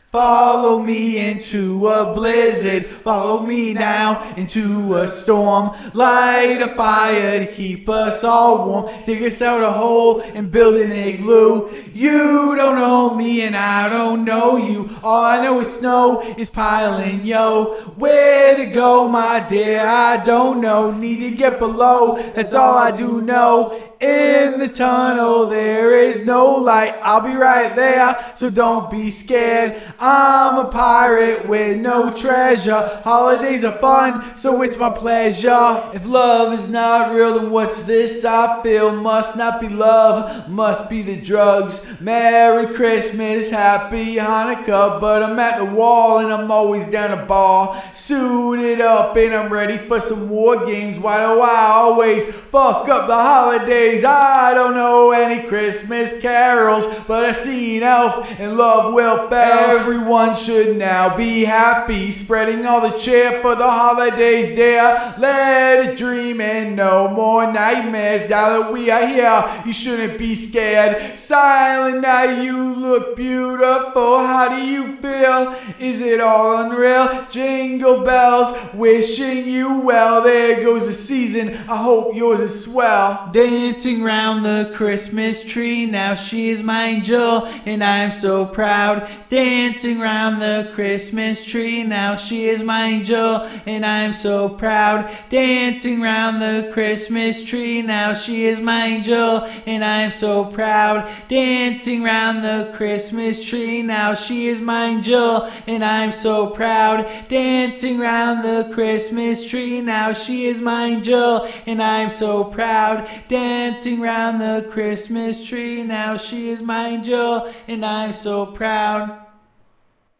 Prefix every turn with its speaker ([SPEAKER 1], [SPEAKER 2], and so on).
[SPEAKER 1] Follow me into a blizzard, follow me now into a storm. Light a fire to keep us all warm, dig us out a hole and build an igloo. You don't know me and I don't know you, all I know is snow is piling, yo. Where to go, my dear, I don't know, need to get below, that's all I do know. In the tunnel there is no light, I'll be right there, so don't be scared. I'm a pirate with no treasure, holidays are fun, so it's my pleasure. If love is not real, then what's this I feel? Must not be love, must be the drugs. Merry Christmas, Happy Hanukkah, but I'm at the wall and I'm always down to ball. Suited up and I'm ready for some war games. Why do I always fuck up the holidays? I don't know any Christmas carols, but I see an elf and love will fail. Everyone should now be happy, spreading all the cheer for the holidays, dear. Let it dream and no more nightmares. Now that we are here, you shouldn't be scared. Silent night, you look beautiful. How do you feel? Is it all unreal? Jingle bells, wishing you well. There goes the season, I hope yours is swell. Dancing round the Christmas tree, now she is my angel and I am so proud. Dancing round the Christmas tree, now she is my angel and I am so proud. Dancing round the Christmas tree, now she is my angel and I am so proud. Dancing round the Christmas tree, now she is my angel and I am so proud. Dancing round the Christmas tree, now she is my angel and I am so proud. Dancing round the Christmas tree, now she is my angel and I'm so proud.